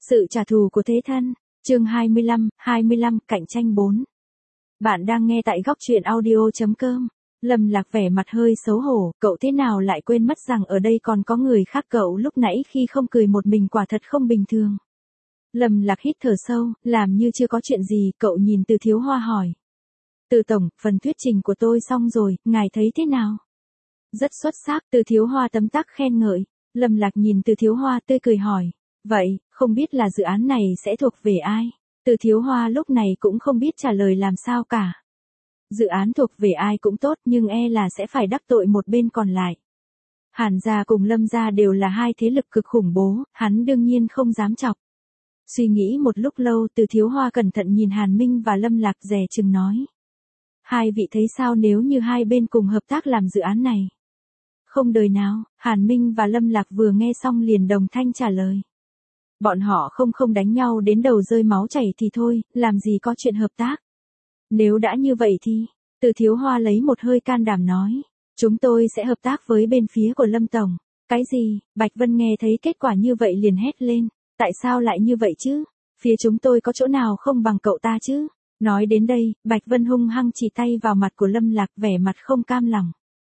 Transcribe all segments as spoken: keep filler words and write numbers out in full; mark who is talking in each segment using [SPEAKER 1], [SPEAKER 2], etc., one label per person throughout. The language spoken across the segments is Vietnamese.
[SPEAKER 1] Sự trả thù của thế thân. Chương hai mươi lăm, hai mươi lăm, cạnh tranh bốn. Bạn đang nghe tại góc truyện audio chấm com. Lâm Lạc vẻ mặt hơi xấu hổ, cậu thế nào lại quên mất rằng ở đây còn có người khác, cậu lúc nãy khi không cười một mình quả thật không bình thường. Lâm Lạc hít thở sâu, làm như chưa có chuyện gì, cậu nhìn Từ Thiếu Hoa hỏi. Từ tổng, phần thuyết trình của tôi xong rồi, ngài thấy thế nào? Rất xuất sắc, Từ Thiếu Hoa tấm tắc khen ngợi. Lâm Lạc nhìn Từ Thiếu Hoa tươi cười hỏi. Vậy, không biết là dự án này sẽ thuộc về ai? Từ Thiếu Hoa lúc này cũng không biết trả lời làm sao cả. Dự án thuộc về ai cũng tốt, nhưng e là sẽ phải đắc tội một bên còn lại. Hàn gia cùng Lâm gia đều là hai thế lực cực khủng bố, hắn đương nhiên không dám chọc. Suy nghĩ một lúc lâu, Từ Thiếu Hoa cẩn thận nhìn Hàn Minh và Lâm Lạc dè chừng nói. Hai vị thấy sao nếu như hai bên cùng hợp tác làm dự án này? Không đời nào, Hàn Minh và Lâm Lạc vừa nghe xong liền đồng thanh trả lời. Bọn họ không không đánh nhau đến đầu rơi máu chảy thì thôi, làm gì có chuyện hợp tác. Nếu đã như vậy thì, Từ Thiếu Hoa lấy một hơi can đảm nói, chúng tôi sẽ hợp tác với bên phía của Lâm Tổng. Cái gì? Bạch Vân nghe thấy kết quả như vậy liền hét lên, tại sao lại như vậy chứ? Phía chúng tôi có chỗ nào không bằng cậu ta chứ? Nói đến đây, Bạch Vân hung hăng chỉ tay vào mặt của Lâm Lạc, vẻ mặt không cam lòng.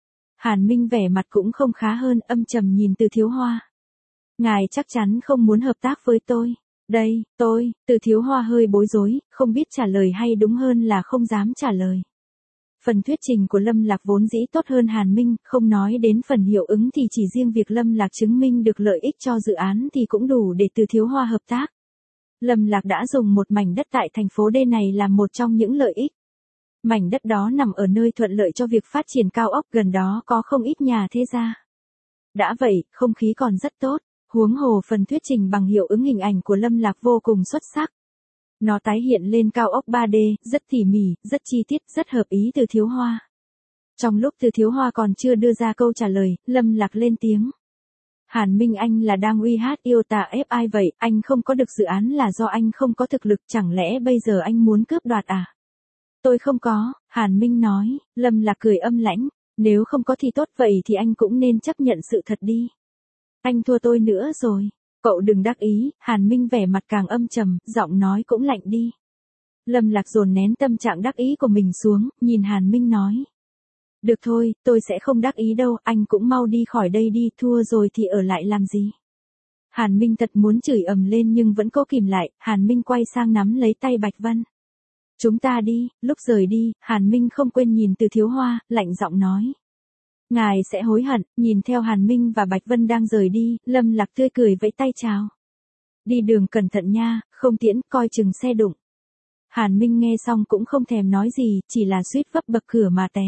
[SPEAKER 1] Hàn Minh vẻ mặt cũng không khá hơn, âm trầm nhìn Từ Thiếu Hoa. Ngài chắc chắn không muốn hợp tác với tôi. Đây, tôi, Từ Thiếu Hoa hơi bối rối, không biết trả lời hay đúng hơn là không dám trả lời. Phần thuyết trình của Lâm Lạc vốn dĩ tốt hơn Hàn Minh, không nói đến phần hiệu ứng thì chỉ riêng việc Lâm Lạc chứng minh được lợi ích cho dự án thì cũng đủ để Từ Thiếu Hoa hợp tác. Lâm Lạc đã dùng một mảnh đất tại thành phố D này làm một trong những lợi ích. Mảnh đất đó nằm ở nơi thuận lợi cho việc phát triển cao ốc, gần đó có không ít nhà thế gia. Đã vậy, không khí còn rất tốt, huống hồ phần thuyết trình bằng hiệu ứng hình ảnh của Lâm Lạc vô cùng xuất sắc. Nó tái hiện lên cao ốc ba D, rất tỉ mỉ, rất chi tiết, rất hợp ý Từ Thiếu Hoa. Trong lúc Từ Thiếu Hoa còn chưa đưa ra câu trả lời, Lâm Lạc lên tiếng. Hàn Minh, anh là đang uy hát yêu tà ép ai vậy? Anh không có được dự án là do anh không có thực lực, chẳng lẽ bây giờ anh muốn cướp đoạt à? Tôi không có, Hàn Minh nói. Lâm Lạc cười âm lãnh, nếu không có thì tốt, vậy thì anh cũng nên chấp nhận sự thật đi. Anh thua tôi nữa rồi. Cậu đừng đắc ý, Hàn Minh vẻ mặt càng âm trầm, giọng nói cũng lạnh đi. Lâm Lạc dồn nén tâm trạng đắc ý của mình xuống, nhìn Hàn Minh nói. Được thôi, tôi sẽ không đắc ý đâu, anh cũng mau đi khỏi đây đi, thua rồi thì ở lại làm gì. Hàn Minh thật muốn chửi ầm lên nhưng vẫn cố kìm lại, Hàn Minh quay sang nắm lấy tay Bạch Vân. Chúng ta đi, lúc rời đi, Hàn Minh không quên nhìn Từ Thiếu Hoa, lạnh giọng nói. Ngài sẽ hối hận. Nhìn theo Hàn Minh và Bạch Vân đang rời đi, Lâm Lạc tươi cười vẫy tay chào. Đi đường cẩn thận nha, không tiễn, coi chừng xe đụng. Hàn Minh nghe xong cũng không thèm nói gì, chỉ là suýt vấp bậc cửa mà té.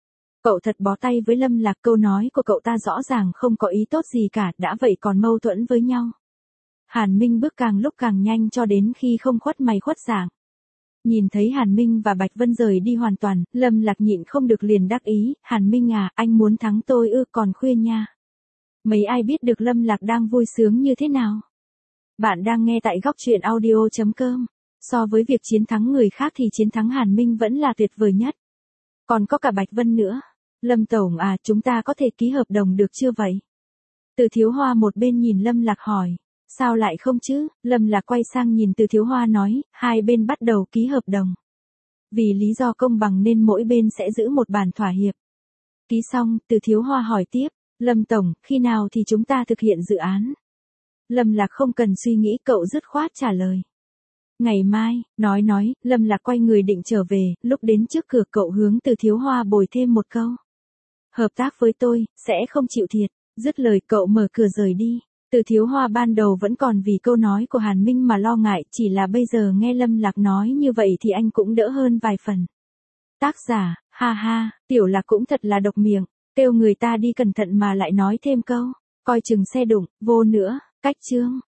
[SPEAKER 1] Cậu thật bó tay với Lâm Lạc, câu nói của cậu ta rõ ràng không có ý tốt gì cả, đã vậy còn mâu thuẫn với nhau. Hàn Minh bước càng lúc càng nhanh cho đến khi không khuất mày khuất dạng. Nhìn thấy Hàn Minh và Bạch Vân rời đi hoàn toàn, Lâm Lạc nhịn không được liền đắc ý, Hàn Minh à, anh muốn thắng tôi ư, còn khuya nha. Mấy ai biết được Lâm Lạc đang vui sướng như thế nào. Bạn đang nghe tại góc truyện audio chấm com. So với việc chiến thắng người khác thì chiến thắng Hàn Minh vẫn là tuyệt vời nhất. Còn có cả Bạch Vân nữa. Lâm Tổng à, chúng ta có thể ký hợp đồng được chưa vậy? Từ Thiếu Hoa một bên nhìn Lâm Lạc hỏi. Sao lại không chứ? Lâm Lạc quay sang nhìn Từ Thiếu Hoa nói, hai bên bắt đầu ký hợp đồng. Vì lý do công bằng nên mỗi bên sẽ giữ một bản thỏa hiệp. Ký xong, Từ Thiếu Hoa hỏi tiếp, Lâm Tổng, khi nào thì chúng ta thực hiện dự án? Lâm Lạc không cần suy nghĩ, cậu dứt khoát trả lời. Ngày mai, nói nói, Lâm Lạc quay người định trở về, lúc đến trước cửa cậu hướng Từ Thiếu Hoa bồi thêm một câu. Hợp tác với tôi, sẽ không chịu thiệt. Dứt lời cậu mở cửa rời đi. Từ Thiếu Hoa ban đầu vẫn còn vì câu nói của Hàn Minh mà lo ngại, chỉ là bây giờ nghe Lâm Lạc nói như vậy thì anh cũng đỡ hơn vài phần. Tác giả, ha ha, Tiểu Lạc cũng thật là độc miệng, kêu người ta đi cẩn thận mà lại nói thêm câu, coi chừng xe đụng, vô nữa, cách chương.